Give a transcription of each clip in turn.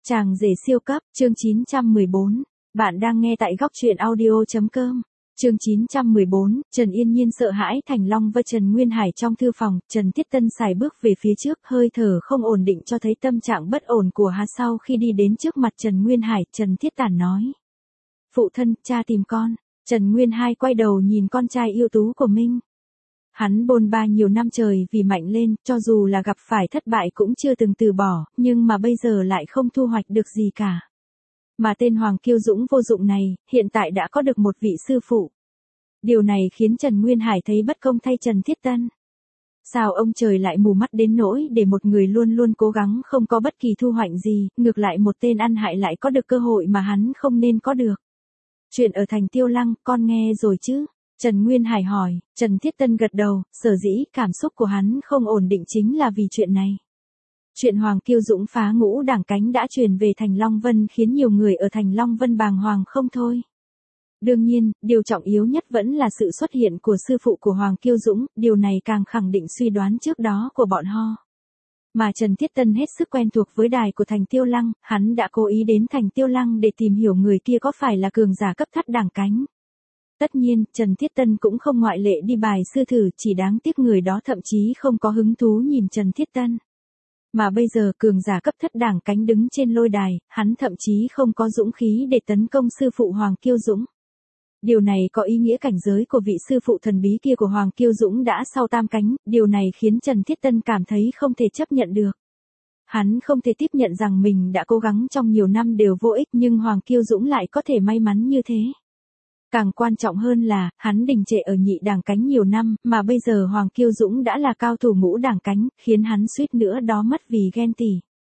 Chàng rể siêu cấp, chương 914. Bạn đang nghe tại góc truyện audio.com. Chương 914, Trần Yên Nhiên sợ hãi Thành Long và Trần Nguyên Hải trong thư phòng, Trần Thiết Tân xài bước về phía trước, hơi thở không ổn định cho thấy tâm trạng bất ổn của hắn. Sau khi đi đến trước mặt Trần Nguyên Hải, Trần Thiết Tản nói: "Phụ thân, cha tìm con." Trần Nguyên Hải quay đầu nhìn con trai yêu tú của mình. Hắn bôn ba nhiều năm trời vì mạnh lên, cho dù là gặp phải thất bại cũng chưa từng từ bỏ, nhưng mà bây giờ lại không thu hoạch được gì cả. Mà tên Hoàng Kiêu Dũng vô dụng này, hiện tại đã có được một vị sư phụ. Điều này khiến Trần Nguyên Hải thấy bất công thay Trần Thiết Tân. Sao ông trời lại mù mắt đến nỗi để một người luôn luôn cố gắng không có bất kỳ thu hoạch gì, ngược lại một tên ăn hại lại có được cơ hội mà hắn không nên có được. Chuyện ở thành Tiêu Lăng, con nghe rồi chứ? Trần Nguyên Hải hỏi. Trần Thiết Tân gật đầu, sở dĩ cảm xúc của hắn không ổn định chính là vì chuyện này. Chuyện Hoàng Kiêu Dũng phá ngũ đảng cánh đã truyền về thành Long Vân khiến nhiều người ở thành Long Vân bàng hoàng không thôi. Đương nhiên, điều trọng yếu nhất vẫn là sự xuất hiện của sư phụ của Hoàng Kiêu Dũng, điều này càng khẳng định suy đoán trước đó của bọn họ. Mà Trần Thiết Tân hết sức quen thuộc với đài của thành Tiêu Lăng, hắn đã cố ý đến thành Tiêu Lăng để tìm hiểu người kia có phải là cường giả cấp thất đảng cánh. Tất nhiên, Trần Thiết Tân cũng không ngoại lệ đi bài sư thử, chỉ đáng tiếc người đó thậm chí không có hứng thú nhìn Trần Thiết Tân. Mà bây giờ cường giả cấp thất đảng cánh đứng trên lôi đài, hắn thậm chí không có dũng khí để tấn công sư phụ Hoàng Kiêu Dũng. Điều này có ý nghĩa cảnh giới của vị sư phụ thần bí kia của Hoàng Kiêu Dũng đã sau tam cánh, điều này khiến Trần Thiết Tân cảm thấy không thể chấp nhận được. Hắn không thể tiếp nhận rằng mình đã cố gắng trong nhiều năm đều vô ích nhưng Hoàng Kiêu Dũng lại có thể may mắn như thế. Càng quan trọng hơn là, hắn đình trệ ở nhị đảng cánh nhiều năm, mà bây giờ Hoàng Kiêu Dũng đã là cao thủ ngũ đảng cánh, khiến hắn suýt nữa đó mất vì ghen tị.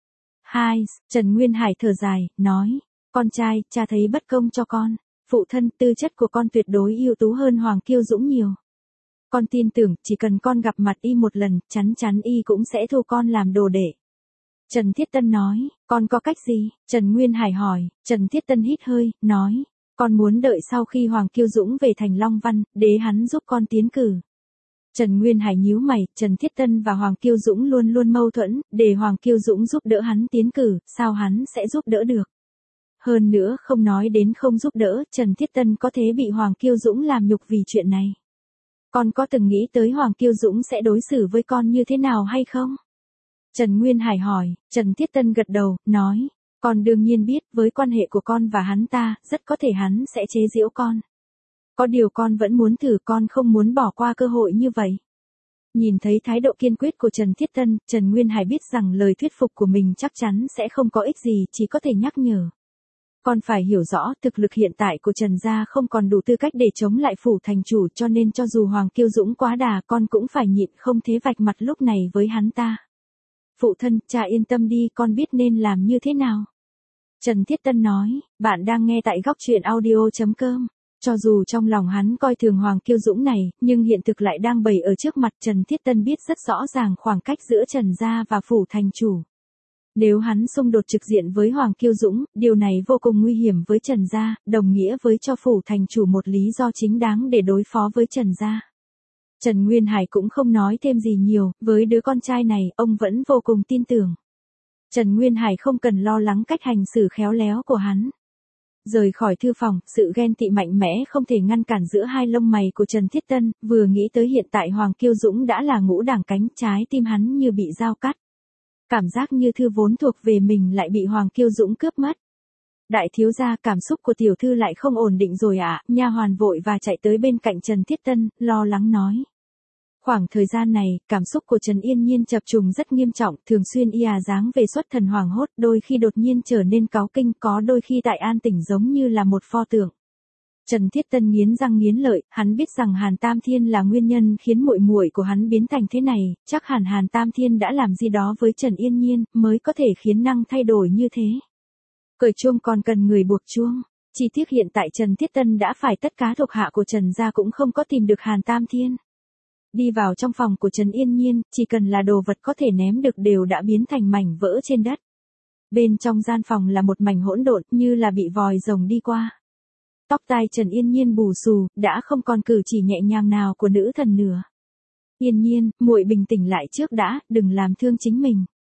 Trần Nguyên Hải thở dài, nói: "Con trai, cha thấy bất công cho con. Phụ thân, tư chất của con tuyệt đối ưu tú hơn Hoàng Kiêu Dũng nhiều. Con tin tưởng, chỉ cần con gặp mặt y một lần, chắn chắn y cũng sẽ thu con làm đồ đệ." Trần Thiết Tân nói: "Con có cách gì?" Trần Nguyên Hải hỏi. Trần Thiết Tân hít hơi, nói: "Con muốn đợi sau khi Hoàng Kiêu Dũng về thành Long Văn, để hắn giúp con tiến cử." Trần Nguyên Hải nhíu mày, Trần Thiết Tân và Hoàng Kiêu Dũng luôn luôn mâu thuẫn, để Hoàng Kiêu Dũng giúp đỡ hắn tiến cử, sao hắn sẽ giúp đỡ được? Hơn nữa không nói đến không giúp đỡ, Trần Thiết Tân có thể bị Hoàng Kiêu Dũng làm nhục vì chuyện này. Con có từng nghĩ tới Hoàng Kiêu Dũng sẽ đối xử với con như thế nào hay không? Trần Nguyên Hải hỏi. Trần Thiết Tân gật đầu, nói: "Con đương nhiên biết, với quan hệ của con và hắn ta, rất có thể hắn sẽ chế giễu con. Có điều con vẫn muốn thử, con không muốn bỏ qua cơ hội như vậy." Nhìn thấy thái độ kiên quyết của Trần Thiết Tân, Trần Nguyên Hải biết rằng lời thuyết phục của mình chắc chắn sẽ không có ích gì, chỉ có thể nhắc nhở. Con phải hiểu rõ, thực lực hiện tại của Trần gia không còn đủ tư cách để chống lại phủ thành chủ, cho nên cho dù Hoàng Kiêu Dũng quá đà, con cũng phải nhịn, không thế vạch mặt lúc này với hắn ta. "Phụ thân, cha yên tâm đi, con biết nên làm như thế nào." Trần Thiết Tân nói. Bạn đang nghe tại góc truyện audio.com. Cho dù trong lòng hắn coi thường Hoàng Kiêu Dũng này, nhưng hiện thực lại đang bày ở trước mặt. Trần Thiết Tân biết rất rõ ràng khoảng cách giữa Trần gia và phủ thành chủ. Nếu hắn xung đột trực diện với Hoàng Kiêu Dũng, điều này vô cùng nguy hiểm với Trần gia, đồng nghĩa với cho phủ thành chủ một lý do chính đáng để đối phó với Trần gia. Trần Nguyên Hải cũng không nói thêm gì nhiều, với đứa con trai này, ông vẫn vô cùng tin tưởng. Trần Nguyên Hải không cần lo lắng cách hành xử khéo léo của hắn. Rời khỏi thư phòng, sự ghen tị mạnh mẽ không thể ngăn cản giữa hai lông mày của Trần Thiết Tân, vừa nghĩ tới hiện tại Hoàng Kiêu Dũng đã là ngũ đảng cánh, trái tim hắn như bị dao cắt. Cảm giác như thư vốn thuộc về mình lại bị Hoàng Kiêu Dũng cướp mất. "Đại thiếu gia, cảm xúc của tiểu thư lại không ổn định rồi ạ." Nha hoàn vội và chạy tới bên cạnh Trần Thiết Tân, lo lắng nói. Khoảng thời gian này, cảm xúc của Trần Yên Nhiên chập trùng rất nghiêm trọng, thường xuyên dáng về xuất thần hoảng hốt, đôi khi đột nhiên trở nên cáu kinh, có đôi khi tại an tĩnh giống như là một pho tượng. Trần Thiết Tân nghiến răng nghiến lợi, hắn biết rằng Hàn Tam Thiên là nguyên nhân khiến muội muội của hắn biến thành thế này, chắc hẳn Hàn Tam Thiên đã làm gì đó với Trần Yên Nhiên, mới có thể khiến năng thay đổi như thế. Cởi chuông còn cần người buộc chuông. Chỉ tiếc hiện tại Trần Thiết Tân đã phải tất cả thuộc hạ của Trần gia cũng không có tìm được Hàn Tam Thiên. Đi vào trong phòng của Trần Yên Nhiên, chỉ cần là đồ vật có thể ném được đều đã biến thành mảnh vỡ trên đất. Bên trong gian phòng là một mảnh hỗn độn, như là bị vòi rồng đi qua. Tóc tai Trần Yên Nhiên bù xù, đã không còn cử chỉ nhẹ nhàng nào của nữ thần nữa. "Yên Nhiên, muội bình tĩnh lại trước đã, đừng làm thương chính mình."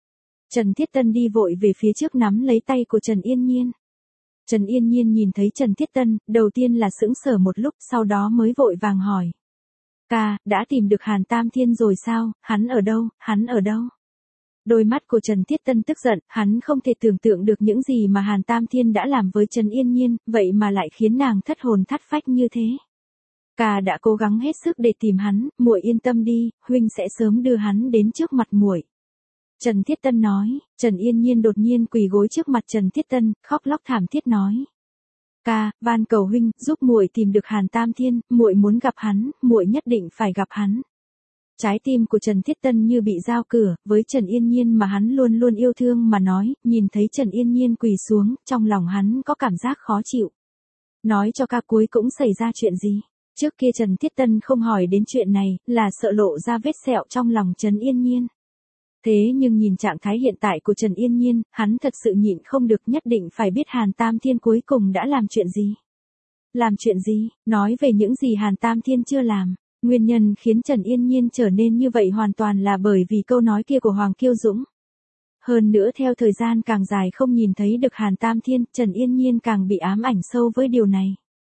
Trần Thiết Tân đi vội về phía trước nắm lấy tay của Trần Yên Nhiên. Trần Yên Nhiên nhìn thấy Trần Thiết Tân, đầu tiên là sững sờ một lúc, sau đó mới vội vàng hỏi. Ca, đã tìm được Hàn Tam Thiên rồi sao, hắn ở đâu, hắn ở đâu? Đôi mắt của Trần Thiết Tân tức giận, hắn không thể tưởng tượng được những gì mà Hàn Tam Thiên đã làm với Trần Yên Nhiên, vậy mà lại khiến nàng thất hồn thất phách như thế. Ca đã cố gắng hết sức để tìm hắn, muội yên tâm đi, huynh sẽ sớm đưa hắn đến trước mặt muội. Trần Thiết Tân nói. Trần Yên Nhiên đột nhiên quỳ gối trước mặt Trần Thiết Tân, khóc lóc thảm thiết nói. Ca, van cầu huynh, giúp muội tìm được Hàn Tam Thiên, muội muốn gặp hắn, muội nhất định phải gặp hắn. Trái tim của Trần Thiết Tân như bị dao cửa, với Trần Yên Nhiên mà hắn luôn luôn yêu thương mà nói, nhìn thấy Trần Yên Nhiên quỳ xuống, trong lòng hắn có cảm giác khó chịu. Nói cho ca cuối cũng xảy ra chuyện gì? Trước kia Trần Thiết Tân không hỏi đến chuyện này, là sợ lộ ra vết sẹo trong lòng Trần Yên Nhiên. Thế nhưng nhìn trạng thái hiện tại của Trần Yên Nhiên, hắn thật sự nhịn không được, nhất định phải biết Hàn Tam Thiên cuối cùng đã làm chuyện gì. Làm chuyện gì? Nói về những gì Hàn Tam Thiên chưa làm. Nguyên nhân khiến Trần Yên Nhiên trở nên như vậy hoàn toàn là bởi vì câu nói kia của Hoàng Kiêu Dũng. Hơn nữa theo thời gian càng dài không nhìn thấy được Hàn Tam Thiên, Trần Yên Nhiên càng bị ám ảnh sâu với điều này.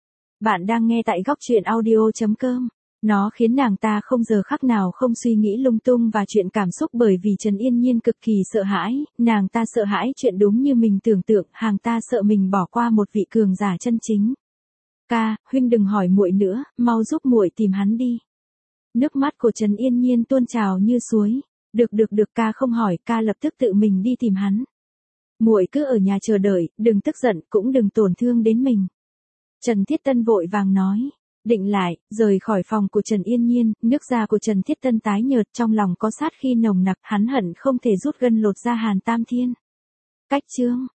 Bạn đang nghe tại góc truyện audio.com. Nó khiến nàng ta không giờ khắc nào không suy nghĩ lung tung và chuyện cảm xúc, bởi vì Trần Yên Nhiên cực kỳ sợ hãi, nàng ta sợ hãi chuyện đúng như mình tưởng tượng, hàng ta sợ mình bỏ qua một vị cường giả chân chính. Ca, huynh đừng hỏi muội nữa, mau giúp muội tìm hắn đi. Nước mắt của Trần Yên Nhiên tuôn trào như suối. Được ca không hỏi, ca lập tức tự mình đi tìm hắn. Muội cứ ở nhà chờ đợi, đừng tức giận, cũng đừng tổn thương đến mình. Trần Thiết Tân vội vàng nói. Định lại, rời khỏi phòng của Trần Yên Nhiên, nước da của Trần Thiết Tân tái nhợt, trong lòng có sát khí nồng nặc, hắn hận không thể rút gân lột ra Hàn Tam Thiên. Cách chương